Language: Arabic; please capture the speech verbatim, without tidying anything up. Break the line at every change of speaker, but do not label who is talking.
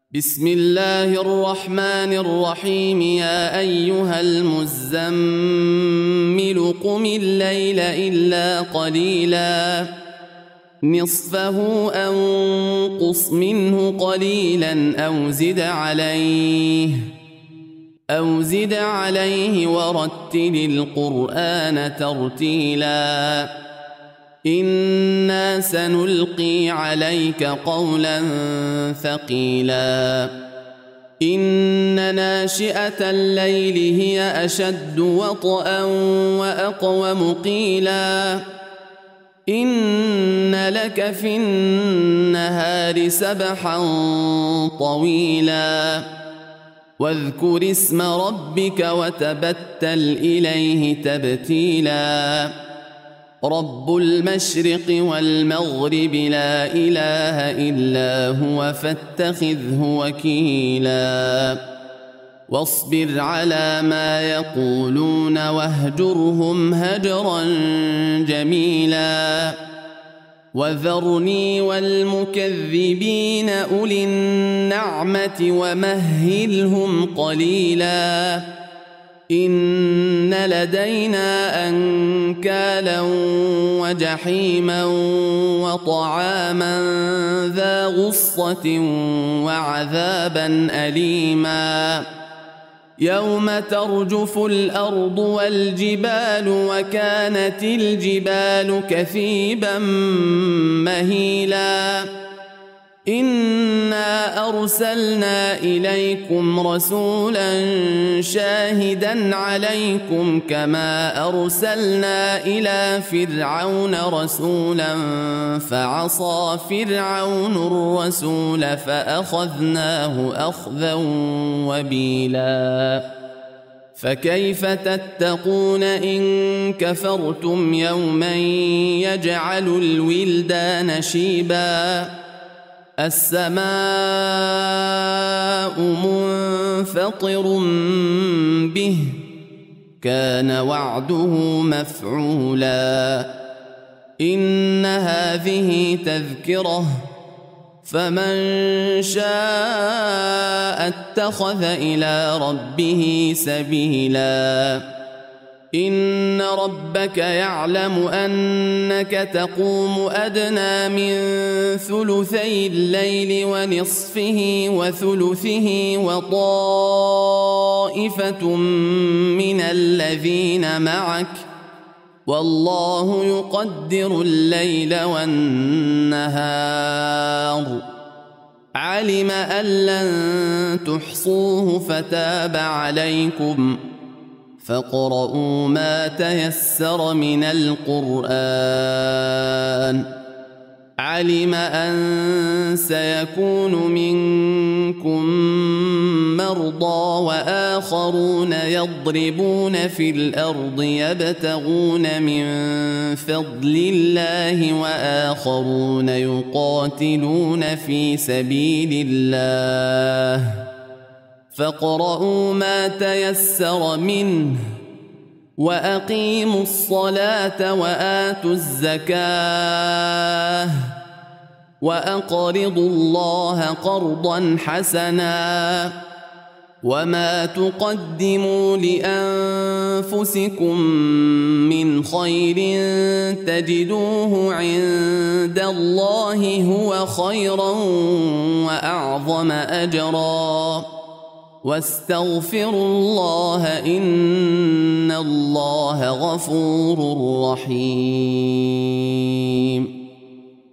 بسم الله الرحمن الرحيم. يا أيها المزمل قم الليل إلا قليلا نصفه أو انقص منه قليلا أو زد عليه أو زد عليه ورتل القرآن ترتيلا إنا سنلقي عليك قولا ثقيلا إن ناشئة الليل هي أشد وطئا وأقوم قيلا إن لك في النهار سبحا طويلا واذكر اسم ربك وتبتل إليه تبتيلا رب المشرق والمغرب لا إله إلا هو فاتخذه وكيلا واصبر على ما يقولون واهجرهم هجرا جميلا وذرني والمكذبين أولي النعمة ومهلهم قليلا إن لدينا أنكالا وجحيما وطعاما ذا غصة وعذابا أليما يوم ترجف الأرض والجبال وكانت الجبال كثيبا مهيلا إنا أرسلنا إليكم رسولا شاهدا عليكم كما أرسلنا إلى فرعون رسولا فعصى فرعون الرسول فأخذناه أخذا وبيلا فكيف تتقون إن كفرتم يوما يجعل الولدان شيبا السماء منفطر به كان وعده مفعولا إن هذه تذكرة فمن شاء اتخذ إلى ربه سبيلا إن ربك يعلم أنك تقوم أدنى من ثلثي الليل ونصفه وثلثه وطائفة من الذين معك والله يقدر الليل والنهار علم أن لن تحصوه فتاب عليكم فاقرؤوا ما تيسر من القرآن علم أن سيكون منكم مرضى وآخرون يضربون في الأرض يبتغون من فضل الله وآخرون يقاتلون في سبيل الله فاقرؤوا ما تيسر منه وأقيموا الصلاة وآتوا الزكاة وأقرضوا الله قرضا حسنا وما تقدموا لأنفسكم من خير تجدوه عند الله هو خيرا وأعظم أجرا واستغفروا الله إن الله غفور رحيم.